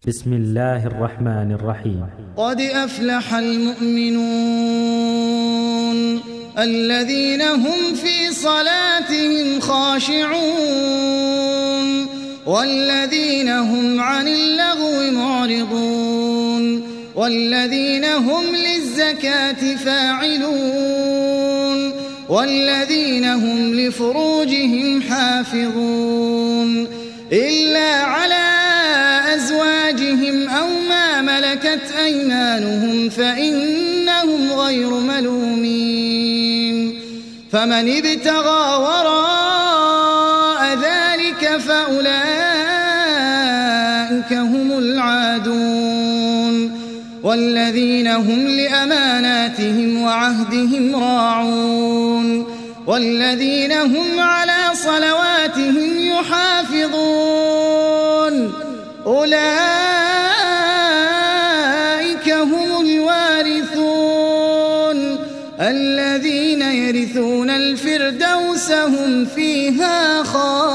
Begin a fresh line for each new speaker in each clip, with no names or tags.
بسم الله الرحمن الرحيم.
قد أفلح المؤمنون الذين هم في صلاتهم خاشعون والذين هم عن اللغو معرضون والذين هم للزكاة فاعلون والذين هم لفروجهم حافظون إلا على أزواجهم أو ما ملكت أيمانهم فإنهم غير ملومين فمن ابتغى وراء ذلك فأولئك هم العادون والذين هم لأماناتهم وعهدهم راعون والذين هم على صلواتهم يحافظون أولئك هم الوارثون الذين يرثون الفردوس هم فيها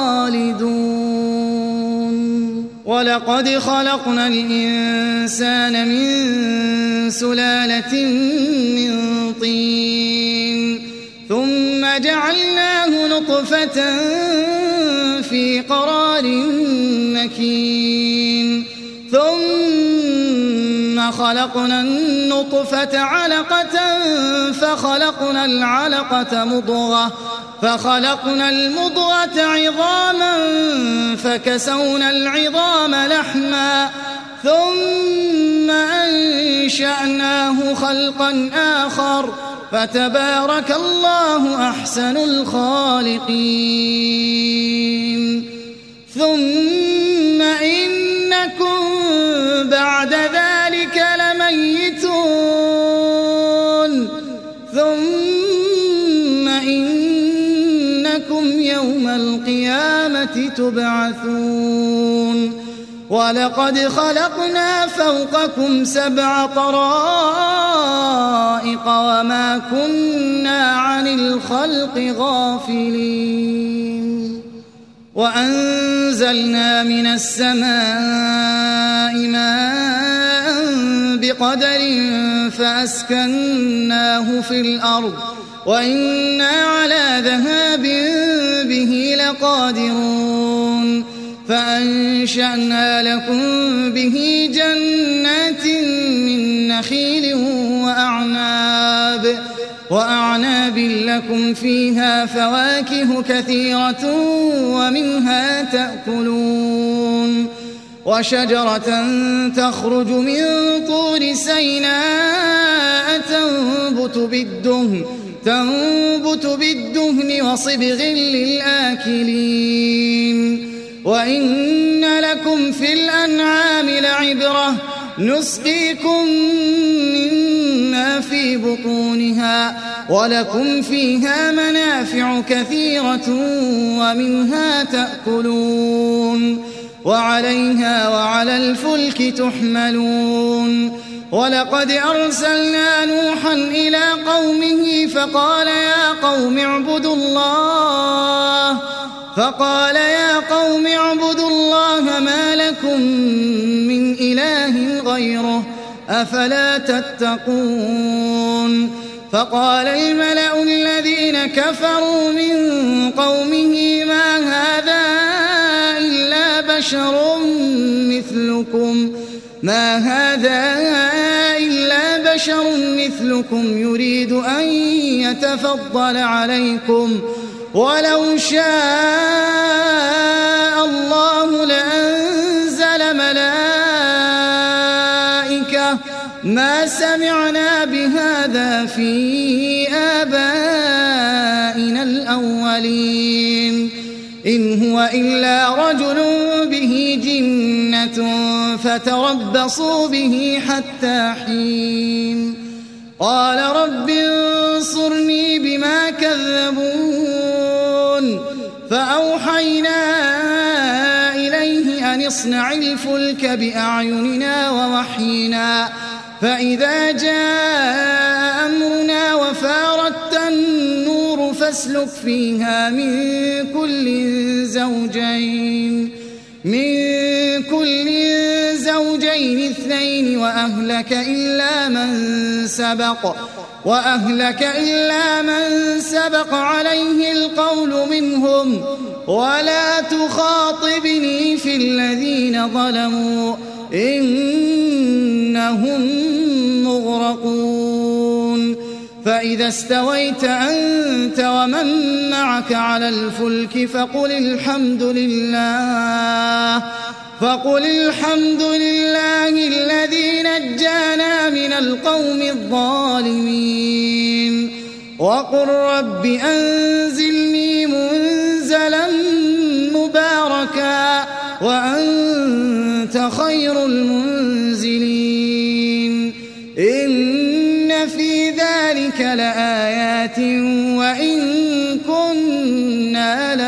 خالدون ولقد خلقنا الإنسان من سلالة من طين ثم جعلناه نطفة في قرار مكين ثم خلقنا النطفة علقة فخلقنا العلقة مضغة فخلقنا المضغة عظاما فكسونا العظام لحما ثم أنشأناه خلقا آخر فتبارك الله أحسن الخالقين ثم إنكم بعد ذلك لميتون ثم إنكم يوم القيامة تبعثون ولقد خلقنا فوقكم 7 طرائق وما كنا عن الخلق غافلين وأنزلنا من السماء ماء بقدر فأسكناه في الأرض وإنا على ذهاب به لقادرون فأنشأنا لكم به جنات من نخيل وأعناب لكم فيها فواكه كثيرة ومنها تأكلون وشجرة تخرج من طور سيناء تنبت بالدهن وصبغ للآكلين وإن لكم في الأنعام لعبرة نسقيكم مما في بطونها ولكم فيها منافع كثيرة ومنها تأكلون وعليها وعلى الفلك تحملون ولقد أرسلنا نوحا إلى قومه فقال يا قوم اعبدوا الله ما لكم من إله غيره أفلا تتقون فقال الملأ الذين كفروا من قومه ما هذا إلا بشر مثلكم يريد أن يتفضل عليكم ولو شاء الله لأنزل ملائكة ما سمعنا بهذا في آبائنا الأولين إن هو إلا رجل به جنة فتربصوا به حتى حين قال رب انصرني بما كذبون فأوحينا إليه أن اصنع الفلك بأعيننا ووحينا فإذا جاء أمرنا وفاردت النور فاسلك فيها من كل زوجين الزوجين اثنين وأهلك إلا من سبق عليه القول منهم ولا تخاطبني في الذين ظلموا إنهم مغرقون فإذا استويت أنت ومن معك على الفلك فقل الحمد لله الذي نجانا من القوم الظالمين وقل رب أنزلني منزلا مباركا وأنت خير المنزلين إن في ذلك لآيات وإن كنا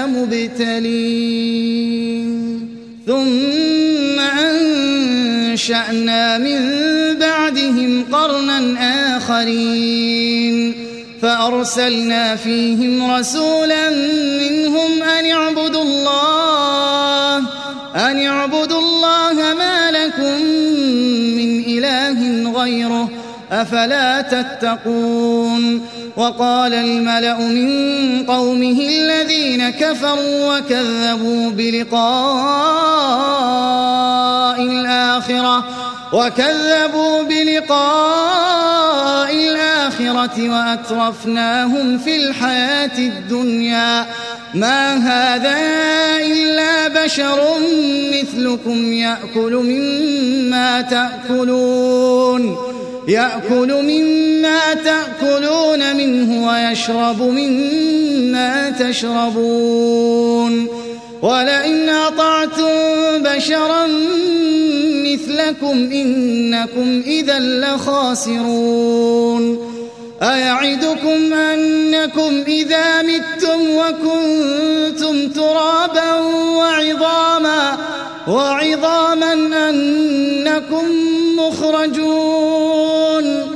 لمبتلين ثم أنشأنا من بعدهم قرنا آخرين فأرسلنا فيهم رسولا منهم أن اعبدوا الله ما لكم من إله غيره أفلا تتقون وقال الملأ من قومه الذين كفروا وكذبوا بلقاء الآخرة وأترفناهم في الحياة الدنيا ما هذا إلا بشر مثلكم يأكل مما تأكلون منه ويشرب مما تشربون ولئن أطعتم بشرا مثلكم إنكم إذا لخاسرون أيعدكم أنكم إذا متم وكنتم ترابا وعظاما أنكم مخرجون